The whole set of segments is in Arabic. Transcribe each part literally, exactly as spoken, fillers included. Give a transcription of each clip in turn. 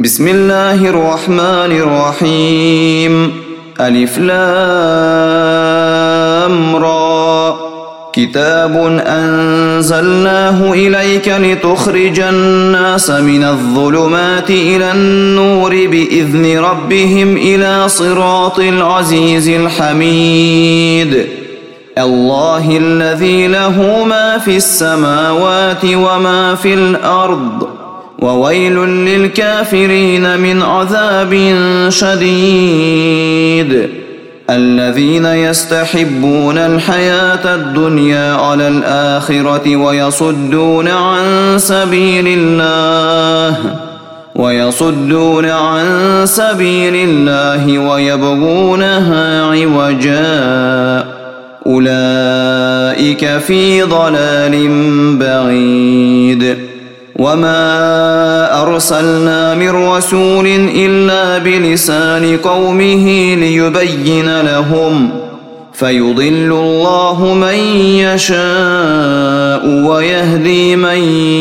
بسم الله الرحمن الرحيم. ألف لام را. كتاب أنزلناه إليك لتخرج الناس من الظلمات إلى النور بإذن ربهم إلى صراط العزيز الحميد. الله الذي له ما في السماوات وما في الأرض، وويل للكافرين من عذاب شديد. الذين يستحبون الحياة الدنيا على الآخرة ويصدون عن سبيل الله ويصدون عن سبيل الله ويبغونها عوجا، أولئك في ضلال بعيد. وما أرسلنا من رسول إلا بلسان قومه ليبين لهم، فيضل الله من يشاء ويهدي من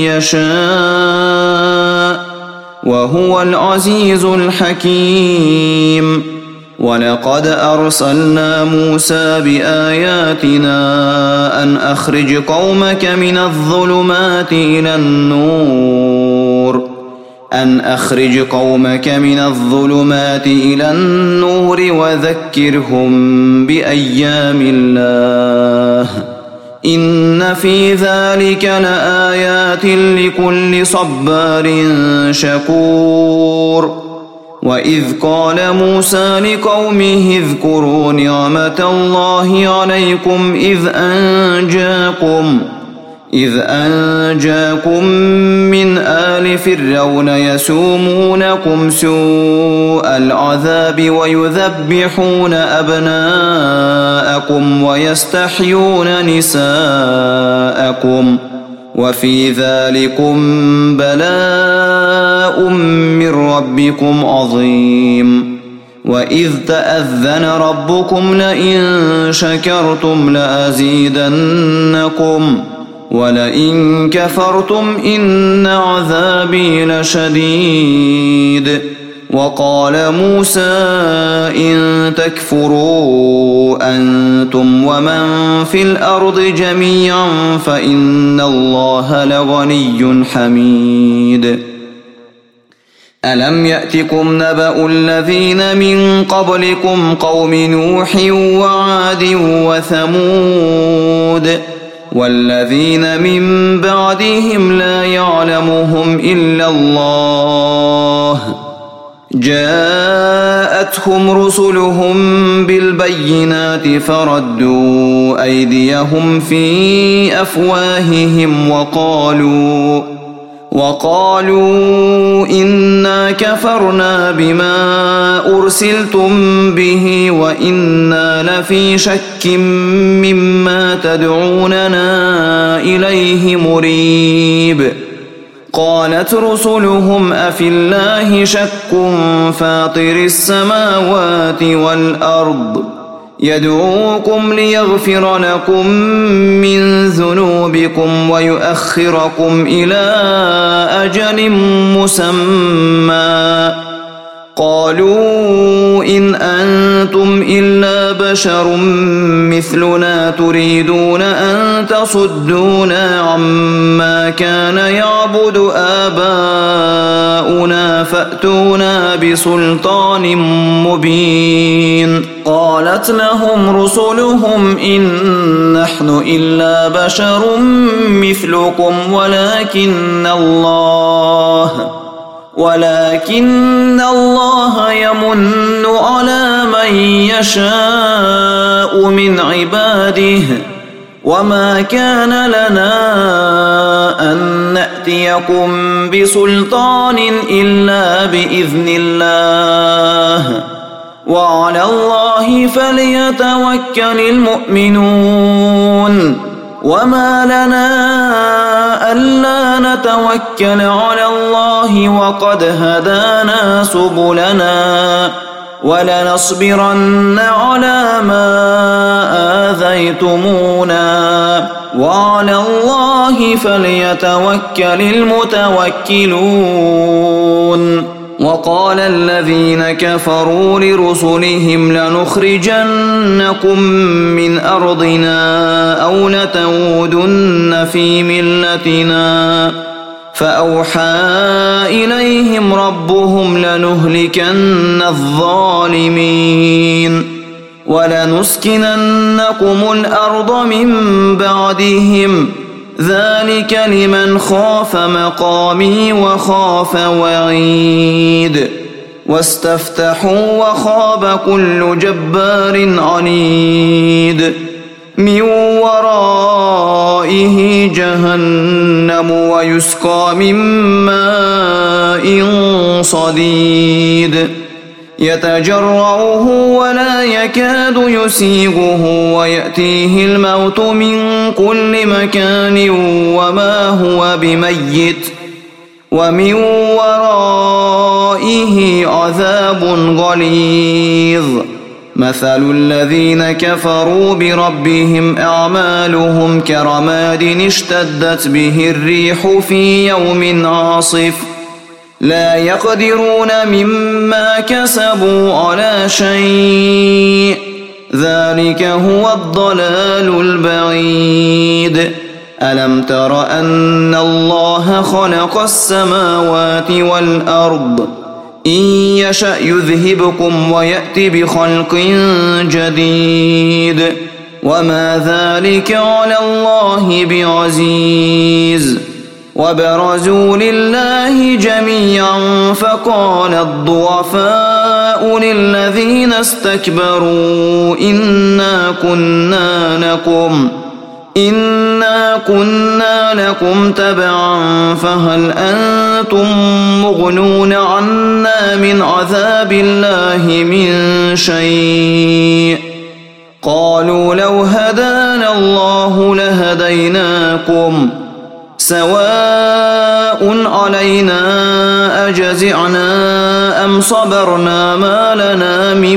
يشاء، وهو العزيز الحكيم. ولقد أرسلنا موسى بآياتنا أن أخرج قومك من الظلمات إلى النور أن أخرج قومك من الظلمات إلى النور وذكرهم بأيام الله، إن في ذلك لآيات لكل صبار شكور. وإذ قال موسى لقومه اذكروا نعمة الله عليكم إذ أنجاكم إذ أنجاكم من آل فرعون يسومونكم سوء العذاب ويذبحون أبناءكم ويستحيون نساءكم، وفي ذلكم بلاء من ربكم عظيم. وإذ تأذن ربكم لئن شكرتم لأزيدنكم ولئن كفرتم إن عذابي لشديد. وقال موسى إن تكفروا أنتم ومن في الأرض جميعا فإن الله لغني حميد. ألم يأتكم نبأ الذين من قبلكم قوم نوح وعاد وثمود والذين من بعدهم لا يعلمهم إلا الله، جاءتهم رسلهم بالبينات فردوا أيديهم في أفواههم وقالوا وقالوا إنا كفرنا بما أرسلتم به وإنا لفي شك مما تدعوننا إليه مريب. قالت رسلهم أفي الله شك فاطر السماوات والأرض يدعوكم ليغفر لكم من ذنوبكم ويؤخركم إلى أجل مسمى، قالوا إن أنتم إلا بشر مثلنا تريدون أن تصدونا عما كان يعبد آباؤنا فأتونا بسلطان مبين. قالت لهم رسلهم إن نحن إلا بشر مثلكم ولكن الله ولكن الله يمن على من يشاء من عباده، وما كان لنا أن نأتيكم بسلطان إلا بإذن الله، وعلى الله فليتوكل المؤمنون. وما لنا ألا نتوكل على الله وقد هدانا سبلنا ولنصبرن على ما آذيتمونا وعلى الله فليتوكل المتوكلون. وقال الذين كفروا لرسلهم لنخرجنكم من أرضنا أو لتعودن في ملتنا فأوحى إليهم ربهم لنهلكن الظالمين ولنسكننكم الأرض من بعدهم ذلك لمن خاف مقامي وخاف وعيد واستفتحوا وخاب كل جبار عنيد من ورائه جهنم ويسقى من ماء صديد يتجرعه ولا يكاد يسيغه ويأتيه الموت من كل مكان وما هو بميت ومن ورائه عذاب غليظ مثل الذين كفروا بربهم أعمالهم كرماد اشتدت به الريح في يوم عاصف لا يقدرون مما كسبوا على شيء ذلك هو الضلال البعيد ألم تر أن الله خلق السماوات والأرض إن يشأ يذهبكم ويأتي بخلق جديد وما ذلك على الله بعزيز وبرزوا لله جميعا فقال الضعفاء للذين استكبروا إنا كنا لكم إنا كنا لكم تبعا فهل أنتم مغنون عنا من عذاب الله من شيء قالوا لو هدانا الله لهديناكم سواء علينا أجزعنا أم صبرنا ما لنا من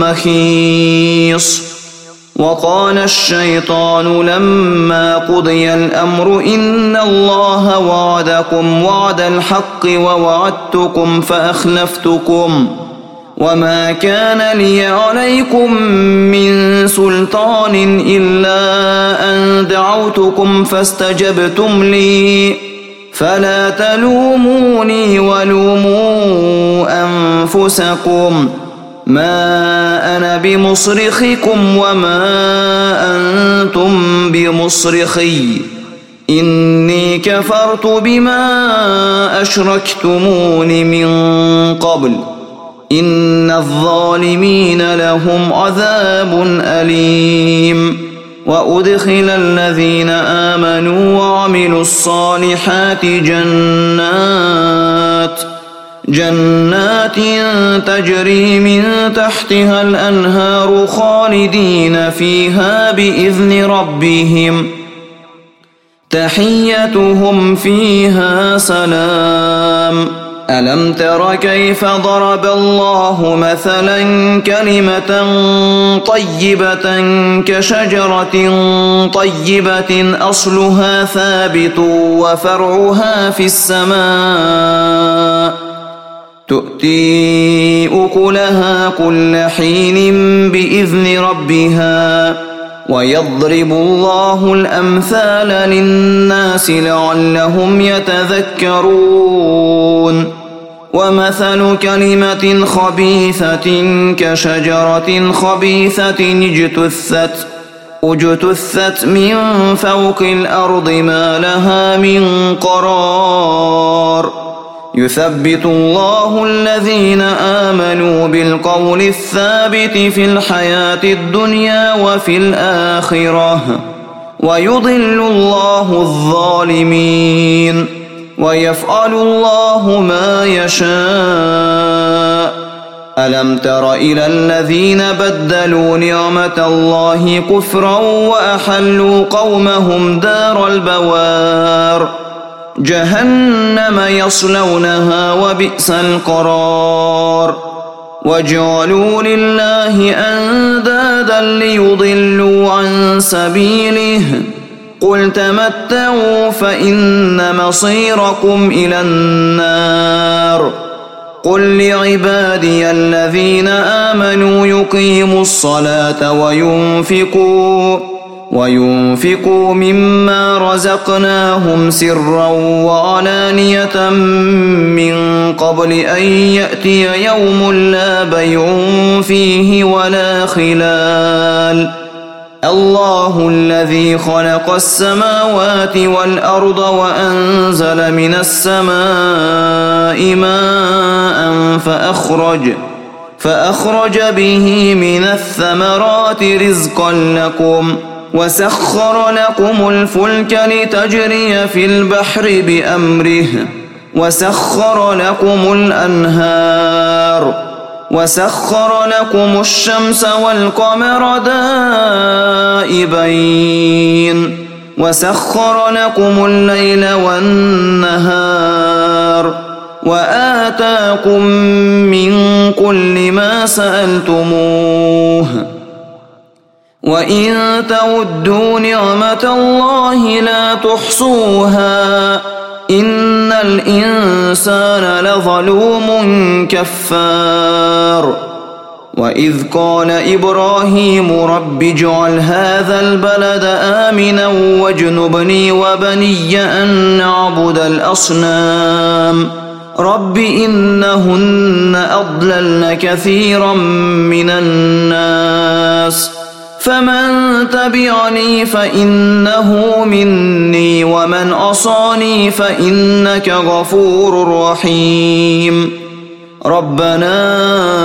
محيص وقال الشيطان لما قضي الأمر إن الله وعدكم وعد الحق ووعدتكم فأخلفتكم وما كان لي عليكم من سلطان إلا أن دعوتكم فاستجبتم لي فلا تلوموني ولوموا أنفسكم ما أنا بمصرخكم وما أنتم بمصرخي إني كفرت بما أشركتمون من قبل إن الظالمين لهم عذاب أليم وأدخل الذين آمنوا وعملوا الصالحات جنات جنات تجري من تحتها الأنهار خالدين فيها بإذن ربهم تحيتهم فيها سلام ألم تر كيف ضرب الله مثلا كلمة طيبة كشجرة طيبة أصلها ثابت وفرعها في السماء تؤتي أكلها كل حين بإذن ربها ويضرب الله الأمثال للناس لعلهم يتذكرون ومثل كلمة خبيثة كشجرة خبيثة اجتثت اجتثت من فوق الأرض ما لها من قرار يثبت الله الذين آمنوا بالقول الثابت في الحياة الدنيا وفي الآخرة ويضل الله الظالمين ويفعل الله ما يشاء ألم تر إلى الذين بدلوا نعمة الله كفرا وأحلوا قومهم دار البوار جهنم يصلونها وبئس القرار وجعلوا لله أندادا ليضلوا عن سبيله قل تمتعوا فإن مصيركم إلى النار قل لعبادي الذين آمنوا يقيموا الصلاة وينفقوا وينفقوا مما رزقناهم سرا وعلانية من قبل أن يأتي يوم لا بيع فيه ولا خلال الله الذي خلق السماوات والأرض وأنزل من السماء ماء فأخرج فأخرج به من الثمرات رزقا لكم وسخر لكم الفلك لتجري في البحر بأمره وسخر لكم الأنهار وسخر لكم الشمس والقمر دائبين وسخر لكم الليل والنهار وآتاكم من كل ما سألتموه وإن تعدوا نعمة الله لا تحصوها إن الإنسان لظلوم كفار وإذ قال إبراهيم رب اجعل هذا البلد آمنا واجنبني وبني أن نعبد الأصنام رب إنهن أضللن كثيرا من الناس فمن تبعني فإنه مني ومن عصاني فإنك غفور رحيم ربنا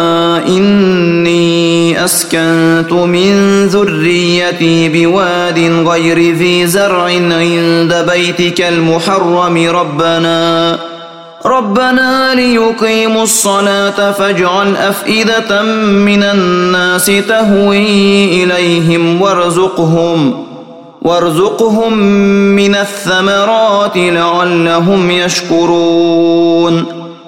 إني أسكنت من ذريتي بواد غير ذي زرع عند بيتك المحرم ربنا ربنا ليقيموا الصلاة فاجعل أفئدة من الناس تهوي إليهم وارزقهم وارزقهم من الثمرات لعلهم يشكرون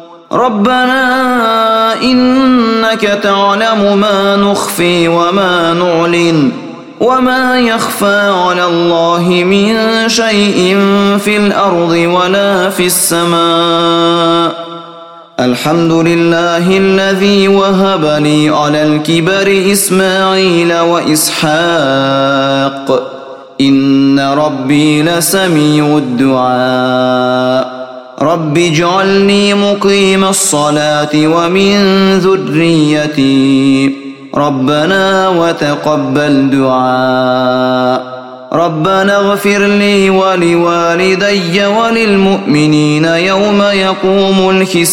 ربنا إنك تعلم ما نخفي وما نعلن وما يخفى على الله من شيء في الأرض ولا في السماء الحمد لله الذي وهب لي على الكبر إسماعيل وإسحاق إن ربي لسميع الدعاء رب اجعلني مقيم الصلاة ومن ذريتي ربنا وتقبل دعاء ربنا اغفر لي ولوالدي وللمؤمنين يوم يقوم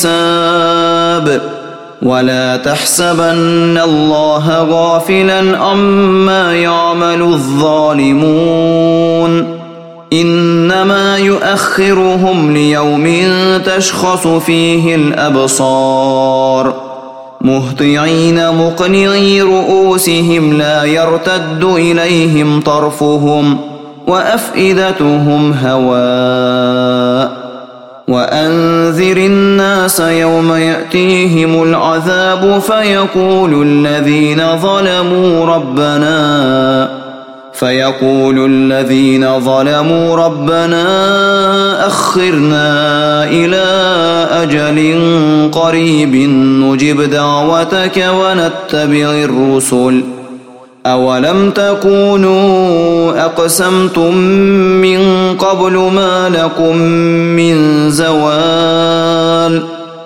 الحساب ولا تحسبن الله غافلا عما يعمل الظالمون إنما يؤخرهم ليوم تشخص فيه الأبصار مهطعين مقنعي رؤوسهم لا يرتد إليهم طرفهم وأفئدتهم هواء وأنذر الناس يوم يأتيهم العذاب فيقول الذين ظلموا ربنا فيقول الذين ظلموا ربنا أخرنا إلى أجل قريب نجب دعوتك ونتبع الرسل أولم تكونوا أقسمتم من قبل ما لكم من زوال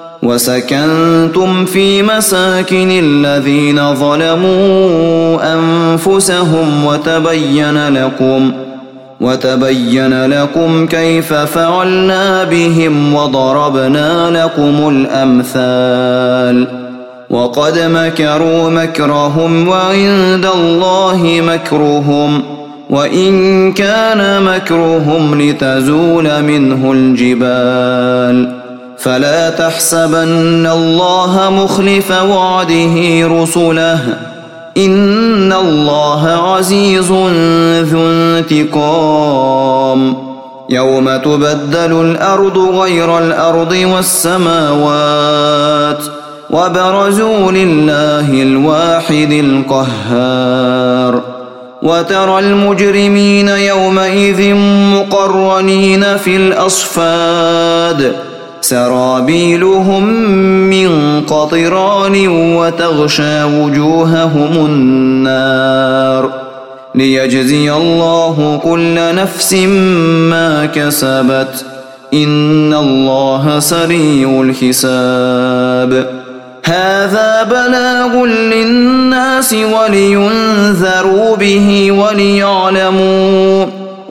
وسكنتم في مساكن الذين ظلموا أنفسهم وتبين لكم وتبين لكم كيف فعلنا بهم وضربنا لكم الأمثال وقد مكروا مكرهم وعند الله مكرهم وإن كان مكرهم لتزول منه الجبال فلا تحسبن الله مخلف وعده رسله إن الله عزيز ذو انتقام يوم تبدل الأرض غير الأرض والسماوات وبرزوا لله الواحد القهار وترى المجرمين يومئذ مقرنين في الأصفاد سرابيلهم من قطران وتغشى وجوههم النار ليجزي الله كل نفس ما كسبت إن الله سريع الحساب هذا بلاغ للناس ولينذروا به وليعلموا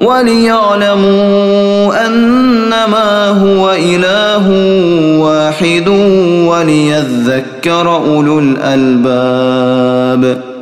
وليعلموا أنما هو إله واحد وليذكر أولو الألباب